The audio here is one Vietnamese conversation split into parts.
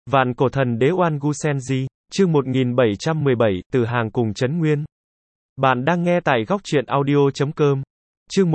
Vạn cổ thần đế Oan Gu Senji, chương 1717, từ hàng cùng Trấn Nguyên. Bạn đang nghe tại góc truyện audio.com. Chương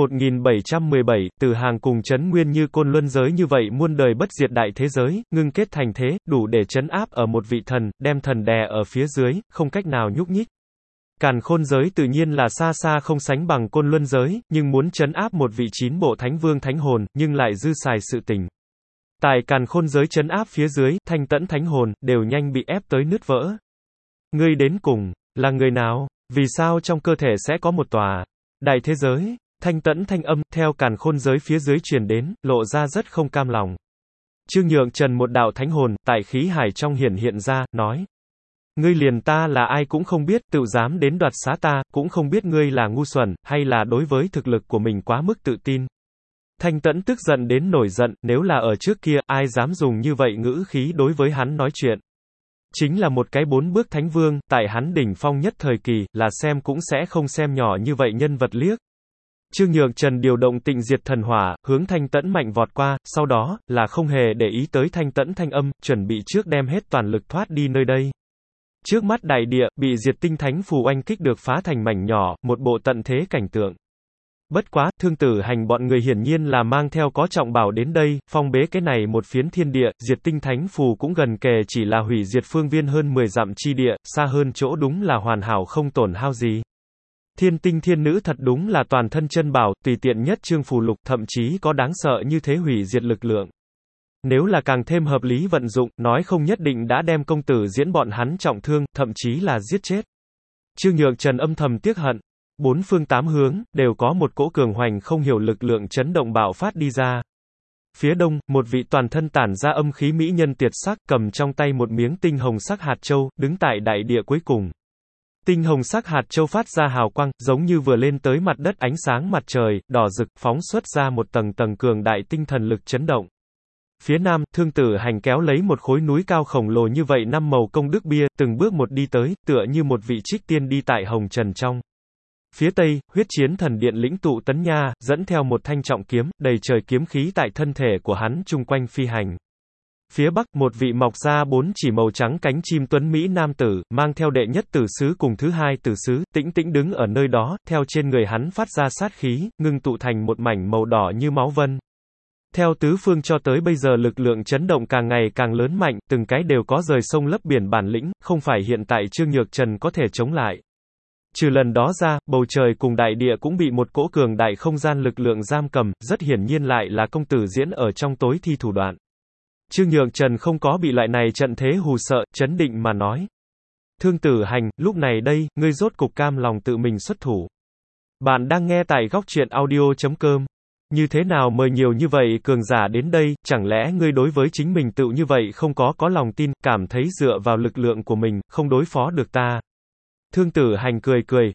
1717, từ hàng cùng Trấn Nguyên như côn luân giới như vậy muôn đời bất diệt đại thế giới, ngưng kết thành thế, đủ để trấn áp ở một vị thần, đem thần đè ở phía dưới, không cách nào nhúc nhích. Càn khôn giới tự nhiên là xa xa không sánh bằng côn luân giới, nhưng muốn trấn áp một vị 9 bộ thánh vương thánh hồn, nhưng lại dư xài sự tình. Tại càn khôn giới trấn áp phía dưới, thanh tẫn thánh hồn, đều nhanh bị ép tới nứt vỡ. Ngươi đến cùng, là người nào? Vì sao trong cơ thể sẽ có một tòa đại thế giới? Thanh tẫn thanh âm, theo càn khôn giới phía dưới truyền đến, lộ ra rất không cam lòng. Trương Nhượng Trần một đạo thánh hồn, tại khí hải trong hiện ra, nói. Ngươi liền ta là ai cũng không biết, tự dám đến đoạt xá ta, cũng không biết ngươi là ngu xuẩn, hay là đối với thực lực của mình quá mức tự tin. Thanh tẫn tức giận đến nổi giận, nếu là ở trước kia, ai dám dùng như vậy ngữ khí đối với hắn nói chuyện. Chính là một cái 4 bước thánh vương, tại hắn đỉnh phong nhất thời kỳ, là xem cũng sẽ không xem nhỏ như vậy nhân vật liếc. Trương Nhượng Trần điều động tịnh diệt thần hỏa, hướng thanh tẫn mạnh vọt qua, sau đó, là không hề để ý tới thanh tẫn thanh âm, chuẩn bị trước đem hết toàn lực thoát đi nơi đây. Trước mắt đại địa, bị diệt tinh thánh phù oanh kích được phá thành mảnh nhỏ, một bộ tận thế cảnh tượng. Bất quá, Thương Tử Hành bọn người hiển nhiên là mang theo có trọng bảo đến đây, phong bế cái này một phiến thiên địa, diệt tinh thánh phù cũng gần kề chỉ là hủy diệt phương viên hơn 10 dặm chi địa, xa hơn chỗ đúng là hoàn hảo không tổn hao gì. Thiên tinh thiên nữ thật đúng là toàn thân chân bảo, tùy tiện nhất chương phù lục, thậm chí có đáng sợ như thế hủy diệt lực lượng. Nếu là càng thêm hợp lý vận dụng, nói không nhất định đã đem công tử diễn bọn hắn trọng thương, thậm chí là giết chết. Trương Nhượng Trần âm thầm tiếc hận. 4 phương 8 hướng, đều có một cỗ cường hoành không hiểu lực lượng chấn động bạo phát đi ra. Phía đông, một vị toàn thân tản ra âm khí mỹ nhân tuyệt sắc, cầm trong tay một miếng tinh hồng sắc hạt châu, đứng tại đại địa cuối cùng. Tinh hồng sắc hạt châu phát ra hào quang, giống như vừa lên tới mặt đất ánh sáng mặt trời, đỏ rực, phóng xuất ra một tầng tầng cường đại tinh thần lực chấn động. Phía nam, Thương Tử Hành kéo lấy một khối núi cao khổng lồ như vậy 5 màu công đức bia, từng bước một đi tới, tựa như một vị trích tiên đi tại hồng trần trong. Phía tây, huyết chiến thần điện lĩnh tụ Tấn Nha, dẫn theo một thanh trọng kiếm, đầy trời kiếm khí tại thân thể của hắn chung quanh phi hành. Phía bắc, một vị mọc ra 4 chỉ màu trắng cánh chim tuấn Mỹ nam tử, mang theo đệ nhất tử sứ cùng thứ hai tử sứ, tĩnh tĩnh đứng ở nơi đó, theo trên người hắn phát ra sát khí, ngưng tụ thành một mảnh màu đỏ như máu vân. Theo tứ phương cho tới bây giờ lực lượng chấn động càng ngày càng lớn mạnh, từng cái đều có rời sông lấp biển bản lĩnh, không phải hiện tại Trương Nhược Trần có thể chống lại. Trừ lần đó ra, bầu trời cùng đại địa cũng bị một cỗ cường đại không gian lực lượng giam cầm, rất hiển nhiên lại là công tử diễn ở trong tối thi thủ đoạn. Trương Nhượng Trần không có bị loại này trận thế hù sợ, chấn định mà nói. Thương Tử Hành, lúc này đây, ngươi rốt cục cam lòng tự mình xuất thủ. Bạn đang nghe tại góc truyện audio.com. Như thế nào mời nhiều như vậy cường giả đến đây, chẳng lẽ ngươi đối với chính mình tự như vậy không có lòng tin, cảm thấy dựa vào lực lượng của mình, không đối phó được ta. Thương Tử Hành cười cười,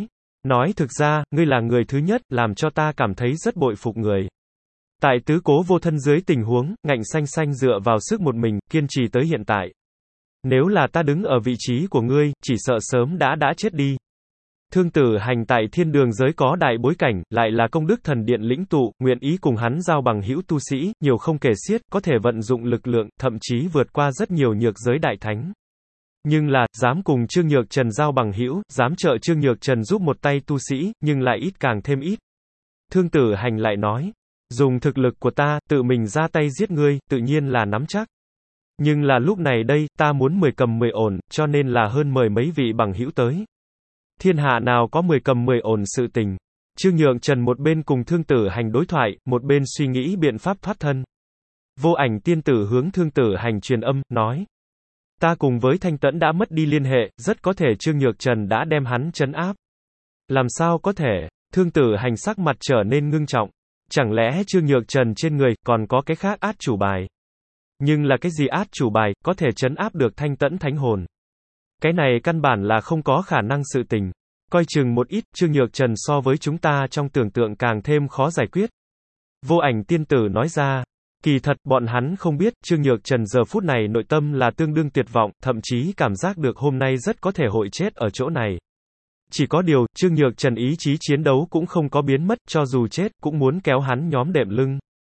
nói thực ra, ngươi là người thứ nhất, làm cho ta cảm thấy rất bội phục người. Tại tứ cố vô thân dưới tình huống, ngạnh xanh xanh dựa vào sức một mình, kiên trì tới hiện tại. Nếu là ta đứng ở vị trí của ngươi, chỉ sợ sớm đã chết đi. Thương Tử Hành tại thiên đường giới có đại bối cảnh, lại là công đức thần điện lĩnh tụ, nguyện ý cùng hắn giao bằng hữu tu sĩ, nhiều không kể xiết, có thể vận dụng lực lượng, thậm chí vượt qua rất nhiều nhược giới đại thánh. Nhưng là, dám cùng Trương Nhược Trần giao bằng hữu, dám trợ Trương Nhược Trần giúp một tay tu sĩ, nhưng lại ít càng thêm ít. Thương Tử Hành lại nói, dùng thực lực của ta, tự mình ra tay giết ngươi, tự nhiên là nắm chắc. Nhưng là lúc này đây, ta muốn 10 cầm 10 ổn, cho nên là hơn mời mấy vị bằng hữu tới. Thiên hạ nào có 10 cầm 10 ổn sự tình. Trương Nhượng Trần một bên cùng Thương Tử Hành đối thoại, một bên suy nghĩ biện pháp thoát thân. Vô Ảnh tiên tử hướng Thương Tử Hành truyền âm, nói. Ta cùng với Thanh Tẫn đã mất đi liên hệ, rất có thể Trương Nhược Trần đã đem hắn trấn áp. Làm sao có thể? Thương Tử Hành sắc mặt trở nên ngưng trọng. Chẳng lẽ Trương Nhược Trần trên người, còn có cái khác át chủ bài? Nhưng là cái gì át chủ bài, có thể trấn áp được Thanh Tẫn thánh hồn? Cái này căn bản là không có khả năng sự tình. Coi chừng một ít, Trương Nhược Trần so với chúng ta trong tưởng tượng càng thêm khó giải quyết. Vô Ảnh tiên tử nói ra. Kỳ thật, bọn hắn không biết, Trương Nhược Trần giờ phút này nội tâm là tương đương tuyệt vọng, thậm chí cảm giác được hôm nay rất có thể hội chết ở chỗ này. Chỉ có điều, Trương Nhược Trần ý chí chiến đấu cũng không có biến mất, cho dù chết, cũng muốn kéo hắn nhóm đệm lưng.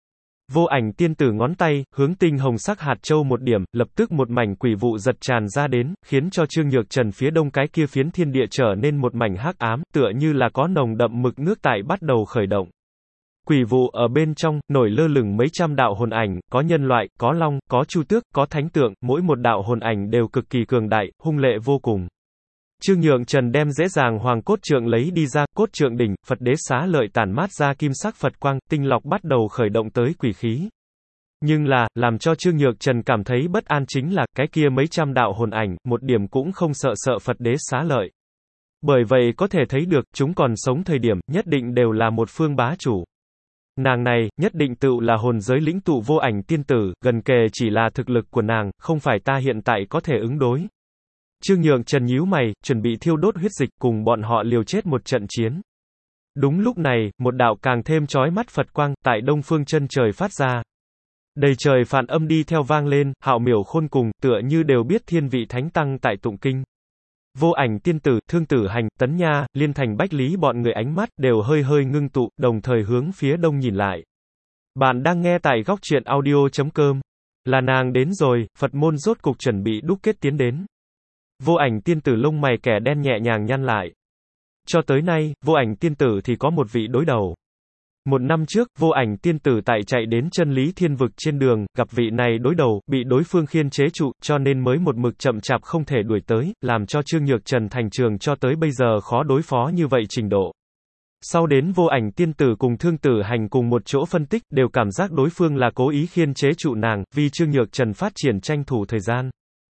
Vô Ảnh tiên tử ngón tay, hướng tinh hồng sắc hạt châu một điểm, lập tức một mảnh quỷ vụ giật tràn ra đến, khiến cho Trương Nhược Trần phía đông cái kia phiến thiên địa trở nên một mảnh hắc ám, tựa như là có nồng đậm mực nước tại bắt đầu khởi động. Quỷ vụ ở bên trong, nổi lơ lửng mấy trăm đạo hồn ảnh, có nhân loại, có long, có chu tước, có thánh tượng, mỗi một đạo hồn ảnh đều cực kỳ cường đại, hung lệ vô cùng. Trương Nhượng Trần đem dễ dàng hoàng cốt trượng lấy đi ra, cốt trượng đỉnh, Phật đế xá lợi tản mát ra kim sắc Phật quang, tinh lọc bắt đầu khởi động tới quỷ khí. Nhưng là, làm cho Trương Nhượng Trần cảm thấy bất an chính là, cái kia mấy trăm đạo hồn ảnh, một điểm cũng không sợ Phật đế xá lợi. Bởi vậy có thể thấy được, chúng còn sống thời điểm, nhất định đều là một phương bá chủ. Nàng này, nhất định tự là hồn giới lĩnh tụ Vô Ảnh tiên tử, gần kề chỉ là thực lực của nàng, không phải ta hiện tại có thể ứng đối. Trương Nhượng Trần nhíu mày, chuẩn bị thiêu đốt huyết dịch cùng bọn họ liều chết một trận chiến. Đúng lúc này, một đạo càng thêm chói mắt Phật quang, tại đông phương chân trời phát ra. Đầy trời phản âm đi theo vang lên, hạo miểu khôn cùng, tựa như đều biết thiên vị thánh tăng tại tụng kinh. Vô Ảnh tiên tử, Thương Tử Hành, Tấn Nha, Liên Thành Bách Lý bọn người ánh mắt đều hơi hơi ngưng tụ, đồng thời hướng phía đông nhìn lại. Bạn đang nghe tại góc truyện audio.com. Là nàng đến rồi, Phật môn rốt cục chuẩn bị đúc kết tiến đến. Vô Ảnh tiên tử lông mày kẻ đen nhẹ nhàng nhăn lại. Cho tới nay, Vô Ảnh tiên tử thì có một vị đối đầu. Một năm trước, Vô Ảnh tiên tử tại chạy đến chân lý thiên vực trên đường, gặp vị này đối đầu, bị đối phương khiên chế trụ, cho nên mới một mực chậm chạp không thể đuổi tới, làm cho Trương Nhược Trần thành trường cho tới bây giờ khó đối phó như vậy trình độ. Sau đến Vô Ảnh tiên tử cùng Thương Tử Hành cùng một chỗ phân tích, đều cảm giác đối phương là cố ý khiên chế trụ nàng, vì Trương Nhược Trần phát triển tranh thủ thời gian.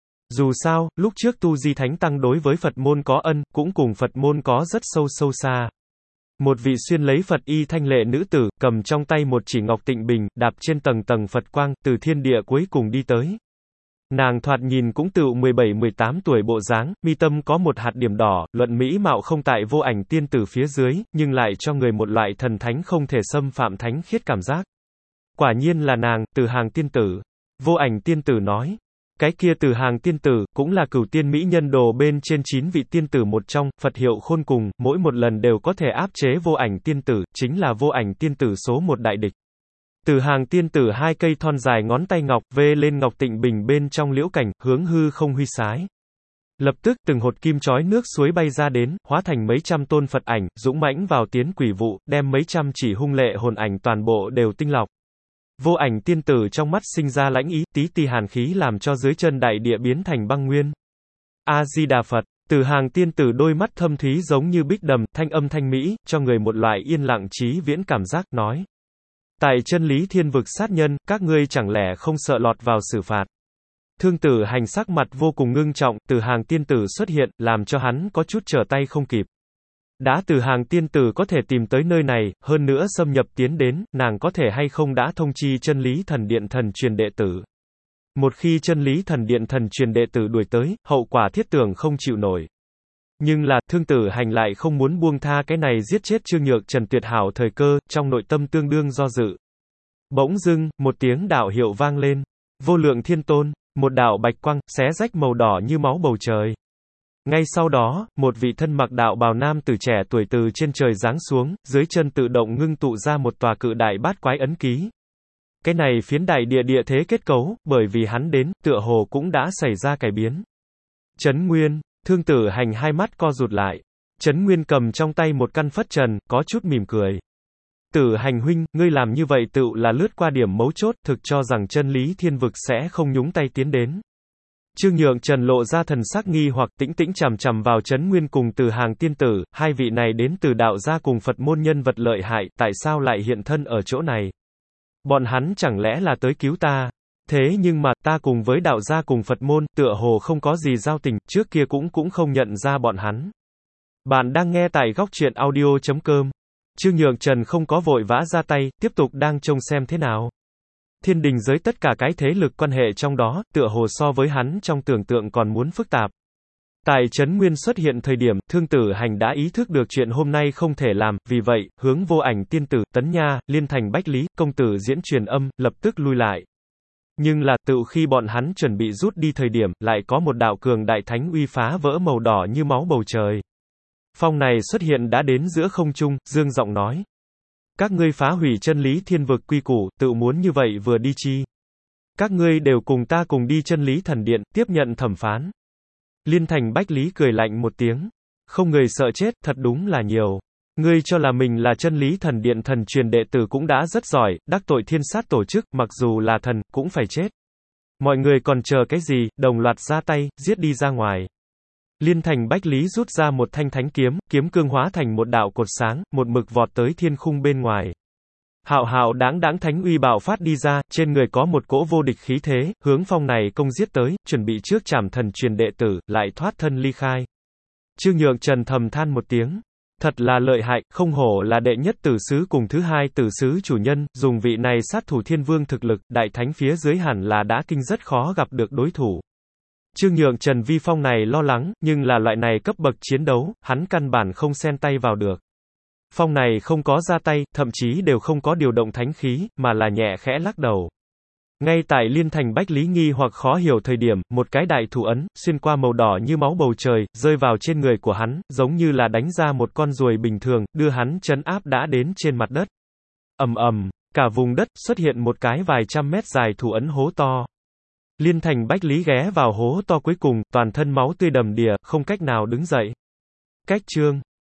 Dù sao, lúc trước Tu Di Thánh Tăng đối với Phật môn có ân, cũng cùng Phật môn có rất sâu xa. Một vị xuyên lấy Phật y thanh lệ nữ tử, cầm trong tay một chỉ ngọc tịnh bình, đạp trên tầng tầng Phật quang, từ thiên địa cuối cùng đi tới. Nàng thoạt nhìn cũng tự 17-18 tuổi bộ dáng, mi tâm có một hạt điểm đỏ, luận mỹ mạo không tại Vô Ảnh tiên tử phía dưới, nhưng lại cho người một loại thần thánh không thể xâm phạm thánh khiết cảm giác. Quả nhiên là nàng, Từ Hàng tiên tử. Vô Ảnh tiên tử nói. Cái kia Từ Hàng tiên tử, cũng là cửu tiên mỹ nhân đồ bên trên 9 vị tiên tử một trong, Phật hiệu khôn cùng, mỗi một lần đều có thể áp chế Vô Ảnh tiên tử, chính là Vô Ảnh tiên tử số một đại địch. Từ Hàng tiên tử hai cây thon dài ngón tay ngọc, vê lên ngọc tịnh bình bên trong liễu cảnh, hướng hư không huy sái. Lập tức, từng hột kim chói nước suối bay ra đến, hóa thành mấy trăm tôn Phật ảnh, dũng mãnh vào tiến quỷ vụ, đem mấy trăm chỉ hung lệ hồn ảnh toàn bộ đều tinh lọc. Vô Ảnh tiên tử trong mắt sinh ra lãnh ý, tí ti hàn khí làm cho dưới chân đại địa biến thành băng nguyên. A-di-đà Phật, Từ Hàng tiên tử đôi mắt thâm thúy giống như bích đầm, thanh âm thanh mỹ, cho người một loại yên lặng trí viễn cảm giác, nói. Tại chân lý thiên vực sát nhân, các ngươi chẳng lẽ không sợ lọt vào xử phạt. Thương Tử Hành sắc mặt vô cùng ngưng trọng, Từ Hàng tiên tử xuất hiện, làm cho hắn có chút trở tay không kịp. Đã Từ Hàng tiên tử có thể tìm tới nơi này, hơn nữa xâm nhập tiến đến, nàng có thể hay không đã thông chi chân lý thần điện thần truyền đệ tử. Một khi chân lý thần điện thần truyền đệ tử đuổi tới, hậu quả thiết tưởng không chịu nổi. Nhưng là, Thương Tử Hành lại không muốn buông tha cái này giết chết Trương Nhược Trần tuyệt hảo thời cơ, trong nội tâm tương đương do dự. Bỗng dưng, một tiếng đạo hiệu vang lên. Vô Lượng Thiên Tôn, một đạo bạch quang, xé rách màu đỏ như máu bầu trời. Ngay sau đó, một vị thân mặc đạo bào nam tử trẻ tuổi từ trên trời giáng xuống, dưới chân tự động ngưng tụ ra một tòa cự đại bát quái ấn ký. Cái này phiến đại địa địa thế kết cấu, bởi vì hắn đến, tựa hồ cũng đã xảy ra cải biến. Trấn Nguyên, Thương Tử Hành hai mắt co rụt lại. Trấn Nguyên cầm trong tay một căn phất trần, có chút mỉm cười. Tử Hành huynh, ngươi làm như vậy tự là lướt qua điểm mấu chốt, thực cho rằng chân lý thiên vực sẽ không nhúng tay tiến đến. Trương Nhượng Trần lộ ra thần sắc nghi hoặc tĩnh tĩnh chằm chằm vào Trấn Nguyên cùng Từ Hàng tiên tử, hai vị này đến từ đạo gia cùng Phật môn nhân vật lợi hại, tại sao lại hiện thân ở chỗ này? Bọn hắn chẳng lẽ là tới cứu ta? Thế nhưng mà, ta cùng với đạo gia cùng Phật môn, tựa hồ không có gì giao tình, trước kia cũng không nhận ra bọn hắn. Bạn đang nghe tại góc truyện audio.com. Trương Nhượng Trần không có vội vã ra tay, tiếp tục đang trông xem thế nào. Thiên đình giới tất cả cái thế lực quan hệ trong đó, tựa hồ so với hắn trong tưởng tượng còn muốn phức tạp. Tại Trấn Nguyên xuất hiện thời điểm, Thương Tử Hành đã ý thức được chuyện hôm nay không thể làm, vì vậy, hướng Vô Ảnh tiên tử, Tấn Nha, Liên Thành Bách Lý, công tử diễn truyền âm, lập tức lui lại. Nhưng là, tự khi bọn hắn chuẩn bị rút đi thời điểm, lại có một đạo cường đại thánh uy phá vỡ màu đỏ như máu bầu trời. Phong này xuất hiện đã đến giữa không trung, dương giọng nói. Các ngươi phá hủy chân lý thiên vực quy củ, tự muốn như vậy vừa đi chi? Các ngươi đều cùng ta cùng đi chân lý thần điện, tiếp nhận thẩm phán. Liên Thành Bách Lý cười lạnh một tiếng. Không người sợ chết, thật đúng là nhiều. Ngươi cho là mình là chân lý thần điện thần truyền đệ tử cũng đã rất giỏi, đắc tội thiên sát tổ chức, mặc dù là thần, cũng phải chết. Mọi người còn chờ cái gì, đồng loạt ra tay, giết đi ra ngoài. Liên Thành Bách Lý rút ra một thanh thánh kiếm, kiếm cương hóa thành một đạo cột sáng, một mực vọt tới thiên khung bên ngoài. Hạo hạo đáng đáng thánh uy bạo phát đi ra, trên người có một cỗ vô địch khí thế, hướng phong này công giết tới, chuẩn bị trước chảm thần truyền đệ tử, lại thoát thân ly khai. Trương Nhượng Trần thầm than một tiếng. Thật là lợi hại, không hổ là đệ nhất tử sứ cùng thứ hai tử sứ chủ nhân, dùng vị này sát thủ thiên vương thực lực, đại thánh phía dưới hẳn là đã kinh rất khó gặp được đối thủ. Trương Nhượng Trần vi phong này lo lắng, nhưng là loại này cấp bậc chiến đấu, hắn căn bản không xen tay vào được. Phong này không có ra tay, thậm chí đều không có điều động thánh khí, mà là nhẹ khẽ lắc đầu. Ngay tại Liên Thành Bách Lý nghi hoặc khó hiểu thời điểm, một cái đại thủ ấn, xuyên qua màu đỏ như máu bầu trời, rơi vào trên người của hắn, giống như là đánh ra một con ruồi bình thường, đưa hắn trấn áp đã đến trên mặt đất. Ầm ầm, cả vùng đất xuất hiện một cái vài trăm mét dài thủ ấn hố to. Liên Thành Bách Lý ghé vào hố to cuối cùng, toàn thân máu tươi đầm đìa, không cách nào đứng dậy. Cách chương